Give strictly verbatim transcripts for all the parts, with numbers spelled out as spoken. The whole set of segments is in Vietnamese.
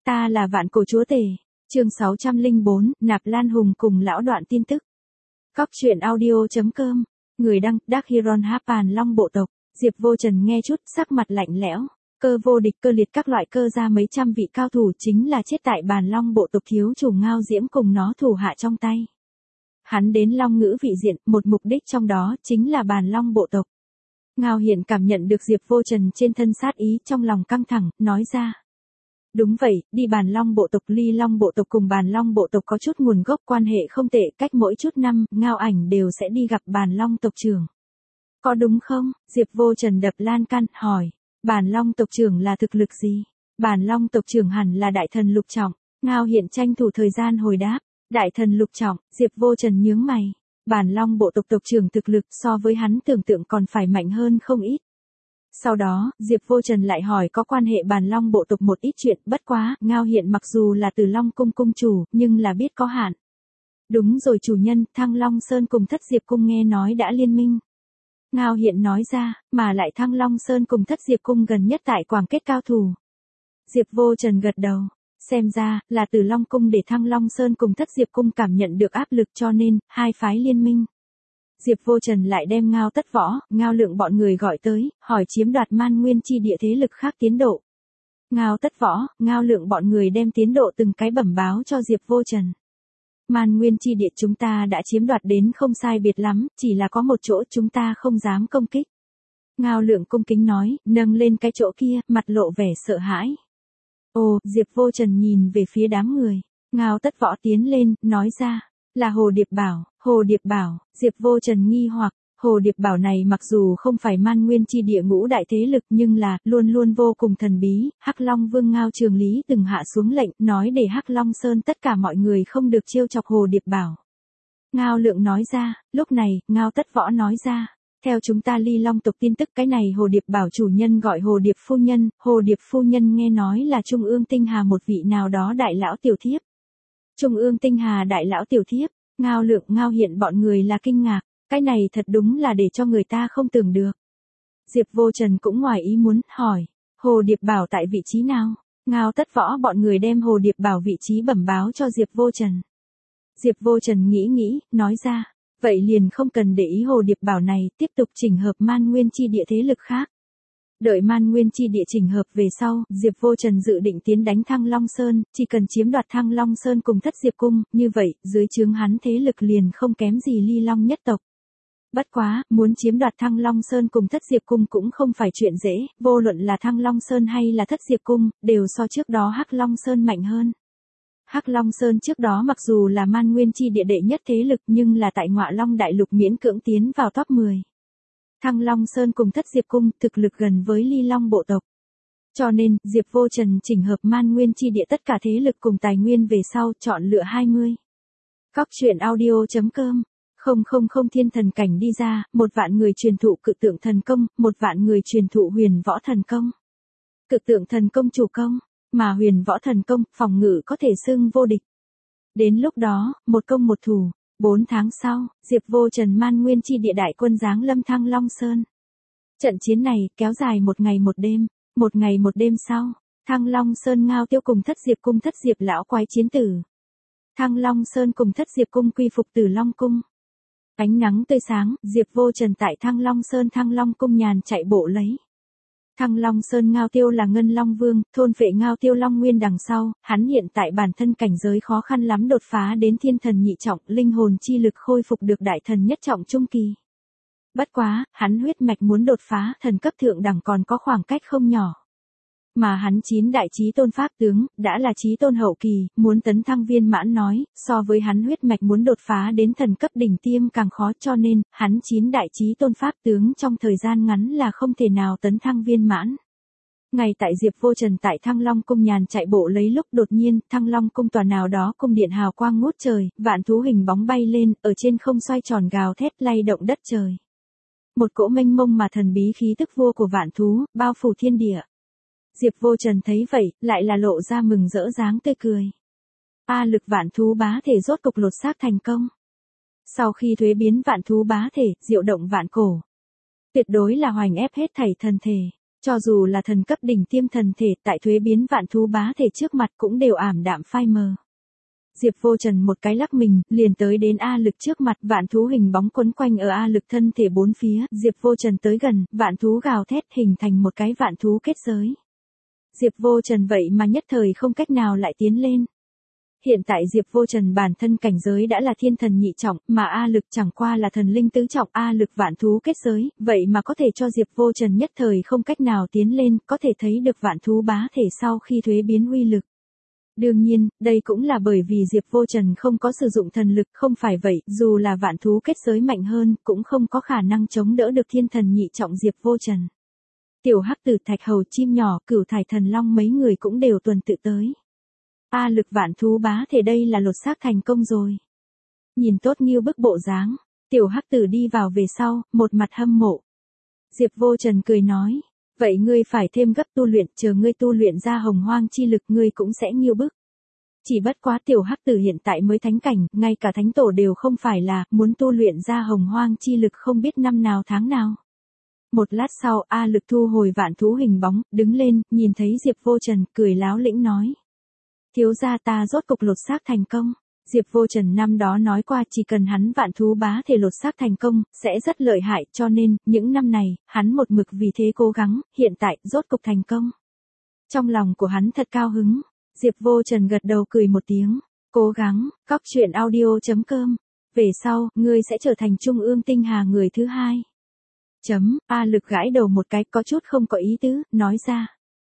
Ta là vạn cổ chúa tể. Chương sáu trăm lẻ bốn, Nạp Lan Hùng cùng lão đoạn tin tức. Cóc truyện audio chấm com. Người đăng, Dark Hiron Háp Bàn Long bộ tộc. Diệp Vô Trần nghe chút, sắc mặt lạnh lẽo. Cơ vô địch, cơ liệt các loại cơ gia mấy trăm vị cao thủ chính là chết tại Bàn Long bộ tộc thiếu chủ Ngao Diễm cùng nó thủ hạ trong tay. Hắn đến Long Ngữ vị diện, một mục đích trong đó chính là Bàn Long bộ tộc. Ngao Hiển cảm nhận được Diệp Vô Trần trên thân sát ý, trong lòng căng thẳng, nói ra. Đúng vậy, đi Bàn Long bộ tộc. Ly Long bộ tộc cùng Bàn Long bộ tộc có chút nguồn gốc quan hệ không tệ, cách mỗi chút năm, Ngao Ảnh đều sẽ đi gặp Bàn Long tộc trưởng. Có đúng không? Diệp Vô Trần đập lan can, hỏi. Bàn Long tộc trưởng là thực lực gì? Bàn Long tộc trưởng hẳn là đại thần lục trọng. Ngao Hiển tranh thủ thời gian hồi đáp. Đại thần lục trọng. Diệp Vô Trần nhướng mày. Bàn Long bộ tộc tộc trưởng thực lực so với hắn tưởng tượng còn phải mạnh hơn không ít. Sau đó, Diệp Vô Trần lại hỏi có quan hệ Bàn Long bộ tộc một ít chuyện, bất quá, Ngao Hiển mặc dù là từ Long cung cung chủ, nhưng là biết có hạn. Đúng rồi chủ nhân, Thăng Long Sơn cùng Thất Diệp cung nghe nói đã liên minh. Ngao Hiển nói ra, mà lại Thăng Long Sơn cùng Thất Diệp cung gần nhất tại Quảng kết cao thủ. Diệp Vô Trần gật đầu. Xem ra, là từ Long cung để Thăng Long Sơn cùng Thất Diệp cung cảm nhận được áp lực cho nên, hai phái liên minh. Diệp Vô Trần lại đem Ngao Tất Võ, Ngao Lượng bọn người gọi tới, hỏi chiếm đoạt Man Nguyên chi địa thế lực khác tiến độ. Ngao Tất Võ, Ngao Lượng bọn người đem tiến độ từng cái bẩm báo cho Diệp Vô Trần. Man Nguyên chi địa chúng ta đã chiếm đoạt đến không sai biệt lắm, chỉ là có một chỗ chúng ta không dám công kích. Ngao Lượng cung kính nói, nâng lên cái chỗ kia, mặt lộ vẻ sợ hãi. Ồ, Diệp Vô Trần nhìn về phía đám người. Ngao Tất Võ tiến lên, nói ra, là Hồ Điệp Bảo. Hồ Điệp Bảo. Diệp Vô Trần nghi hoặc, Hồ Điệp Bảo này mặc dù không phải Man Nguyên chi địa ngũ đại thế lực nhưng là, luôn luôn vô cùng thần bí. Hắc Long Vương Ngao Trường Lý từng hạ xuống lệnh, nói để Hắc Long Sơn tất cả mọi người không được trêu chọc Hồ Điệp Bảo. Ngao Lượng nói ra, lúc này, Ngao Tất Võ nói ra. Theo chúng ta Ly Long tộc tin tức cái này Hồ Điệp Bảo chủ nhân gọi Hồ Điệp Phu Nhân, Hồ Điệp Phu Nhân nghe nói là Trung ương Tinh Hà một vị nào đó đại lão tiểu thiếp. Trung ương Tinh Hà đại lão tiểu thiếp, Ngao Lượng Ngao Hiển bọn người là kinh ngạc, cái này thật đúng là để cho người ta không tưởng được. Diệp Vô Trần cũng ngoài ý muốn, hỏi, Hồ Điệp Bảo tại vị trí nào? Ngao Tất Võ bọn người đem Hồ Điệp Bảo vị trí bẩm báo cho Diệp Vô Trần. Diệp Vô Trần nghĩ nghĩ, nói ra. Vậy liền không cần để ý Hồ Điệp Bảo này, tiếp tục chỉnh hợp Man Nguyên chi địa thế lực khác. Đợi Man Nguyên chi địa chỉnh hợp về sau, Diệp Vô Trần dự định tiến đánh Thăng Long Sơn, chỉ cần chiếm đoạt Thăng Long Sơn cùng Thất Diệp cung, như vậy, dưới trướng hắn thế lực liền không kém gì Ly Long nhất tộc. Bất quá, muốn chiếm đoạt Thăng Long Sơn cùng Thất Diệp cung cũng không phải chuyện dễ, vô luận là Thăng Long Sơn hay là Thất Diệp cung, đều so trước đó Hắc Long Sơn mạnh hơn. Hắc Long Sơn trước đó mặc dù là Man Nguyên chi địa đệ nhất thế lực nhưng là tại Ngọa Long đại lục miễn cưỡng tiến vào top mười. Thăng Long Sơn cùng Thất Diệp cung thực lực gần với Ly Long bộ tộc. Cho nên, Diệp Vô Trần chỉnh hợp Man Nguyên chi địa tất cả thế lực cùng tài nguyên về sau chọn lựa hai mươi. Cóc truyện audio chấm com. Không không không thiên thần cảnh đi ra, một vạn người truyền thụ cự tượng thần công, một vạn người truyền thụ huyền võ thần công. Cự tượng thần công chủ công. Mà huyền võ thần công, phòng ngự có thể xưng vô địch. Đến lúc đó, một công một thủ, bốn tháng sau, Diệp Vô Trần Man Nguyên chi địa đại quân giáng lâm Thăng Long Sơn. Trận chiến này, kéo dài một ngày một đêm, một ngày một đêm sau, Thăng Long Sơn Ngao Tiêu cùng Thất Diệp cung Thất Diệp lão quái chiến tử. Thăng Long Sơn cùng Thất Diệp cung quy phục Tử Long cung. Ánh nắng tươi sáng, Diệp Vô Trần tại Thăng Long Sơn Thăng Long cung nhàn chạy bộ lấy. Thăng Long Sơn Ngao Tiêu là Ngân Long Vương, thôn phệ Ngao Tiêu Long Nguyên đằng sau, hắn hiện tại bản thân cảnh giới khó khăn lắm đột phá đến thiên thần nhị trọng, linh hồn chi lực khôi phục được đại thần nhất trọng trung kỳ. Bất quá, hắn huyết mạch muốn đột phá thần cấp thượng đẳng còn có khoảng cách không nhỏ. Mà hắn chín đại chí tôn pháp tướng, đã là chí tôn hậu kỳ, muốn tấn thăng viên mãn nói, so với hắn huyết mạch muốn đột phá đến thần cấp đỉnh tiêm càng khó cho nên, hắn chín đại chí tôn pháp tướng trong thời gian ngắn là không thể nào tấn thăng viên mãn. Ngày tại Diệp Vô Trần tại Thăng Long cung nhàn chạy bộ lấy lúc đột nhiên, Thăng Long cung tòa nào đó cung điện hào quang ngút trời, vạn thú hình bóng bay lên, ở trên không xoay tròn gào thét lay động đất trời. Một cỗ mênh mông mà thần bí khí tức vua của vạn thú, bao phủ thiên địa. Diệp Vô Trần thấy vậy, lại là lộ ra mừng rỡ dáng tươi cười. A lực vạn thú bá thể rốt cục lột xác thành công. Sau khi thuế biến vạn thú bá thể, diệu động vạn cổ. Tuyệt đối là hoành ép hết thảy thần thể. Cho dù là thần cấp đỉnh tiêm thần thể tại thuế biến vạn thú bá thể trước mặt cũng đều ảm đạm phai mờ. Diệp Vô Trần một cái lắc mình, liền tới đến A Lực trước mặt, vạn thú hình bóng quấn quanh ở A Lực thân thể bốn phía, Diệp Vô Trần tới gần, vạn thú gào thét hình thành một cái vạn thú kết giới. Diệp Vô Trần vậy mà nhất thời không cách nào lại tiến lên. Hiện tại Diệp Vô Trần bản thân cảnh giới đã là thiên thần nhị trọng, mà A Lực chẳng qua là thần linh tứ trọng, A Lực vạn thú kết giới, vậy mà có thể cho Diệp Vô Trần nhất thời không cách nào tiến lên, có thể thấy được vạn thú bá thể sau khi thuế biến uy lực. Đương nhiên, đây cũng là bởi vì Diệp Vô Trần không có sử dụng thần lực, không phải vậy, dù là vạn thú kết giới mạnh hơn, cũng không có khả năng chống đỡ được thiên thần nhị trọng Diệp Vô Trần. Tiểu Hắc Tử, Thạch Hầu, chim nhỏ, Cửu Thải Thần Long mấy người cũng đều tuần tự tới. A Lực vạn thú bá thể đây là lột xác thành công rồi. Nhìn tốt như bức bộ dáng, Tiểu Hắc Tử đi vào về sau, một mặt hâm mộ. Diệp Vô Trần cười nói, vậy ngươi phải thêm gấp tu luyện, chờ ngươi tu luyện ra hồng hoang chi lực ngươi cũng sẽ nghiêu bức. Chỉ bất quá Tiểu Hắc Tử hiện tại mới thánh cảnh, ngay cả thánh tổ đều không phải là, muốn tu luyện ra hồng hoang chi lực không biết năm nào tháng nào. Một lát sau, A Lực thu hồi vạn thú hình bóng, đứng lên, nhìn thấy Diệp Vô Trần, cười láo lĩnh nói. Thiếu gia ta rốt cục lột xác thành công. Diệp Vô Trần năm đó nói qua chỉ cần hắn vạn thú bá thể lột xác thành công, sẽ rất lợi hại, cho nên, những năm này, hắn một mực vì thế cố gắng, hiện tại, rốt cục thành công. Trong lòng của hắn thật cao hứng, Diệp Vô Trần gật đầu cười một tiếng, cố gắng, cóc truyện audio chấm com. Về sau, ngươi sẽ trở thành trung ương tinh hà người thứ hai. Chấm, A Lực gãi đầu một cái có chút không có ý tứ, nói ra.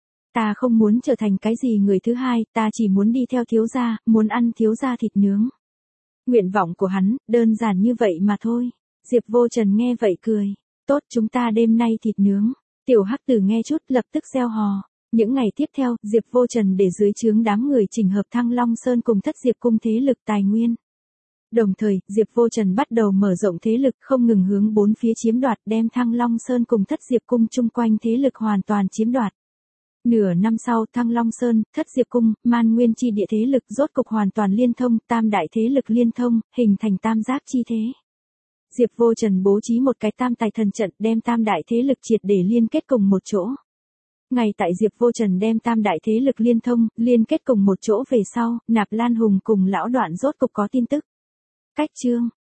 Ta không muốn trở thành cái gì người thứ hai, ta chỉ muốn đi theo thiếu gia, muốn ăn thiếu gia thịt nướng. Nguyện vọng của hắn, đơn giản như vậy mà thôi. Diệp Vô Trần nghe vậy cười. Tốt, chúng ta đêm nay thịt nướng. Tiểu Hắc Tử nghe chút lập tức reo hò. Những ngày tiếp theo, Diệp Vô Trần để dưới trướng đám người chỉnh hợp Thăng Long Sơn cùng Thất Diệp Cung thế lực tài nguyên. Đồng thời, Diệp Vô Trần bắt đầu mở rộng thế lực không ngừng hướng bốn phía chiếm đoạt, đem Thăng Long Sơn cùng Thất Diệp Cung chung quanh thế lực hoàn toàn chiếm đoạt. Nửa năm sau, Thăng Long Sơn, Thất Diệp Cung, Man Nguyên chi địa thế lực rốt cục hoàn toàn liên thông, tam đại thế lực liên thông, hình thành tam giác chi thế. Diệp Vô Trần bố trí một cái tam tài thần trận đem tam đại thế lực triệt để liên kết cùng một chỗ. Ngay tại Diệp Vô Trần đem tam đại thế lực liên thông, liên kết cùng một chỗ về sau, Nạp Lan Hùng cùng Lão Đoạn rốt cục có tin tức. Cách chương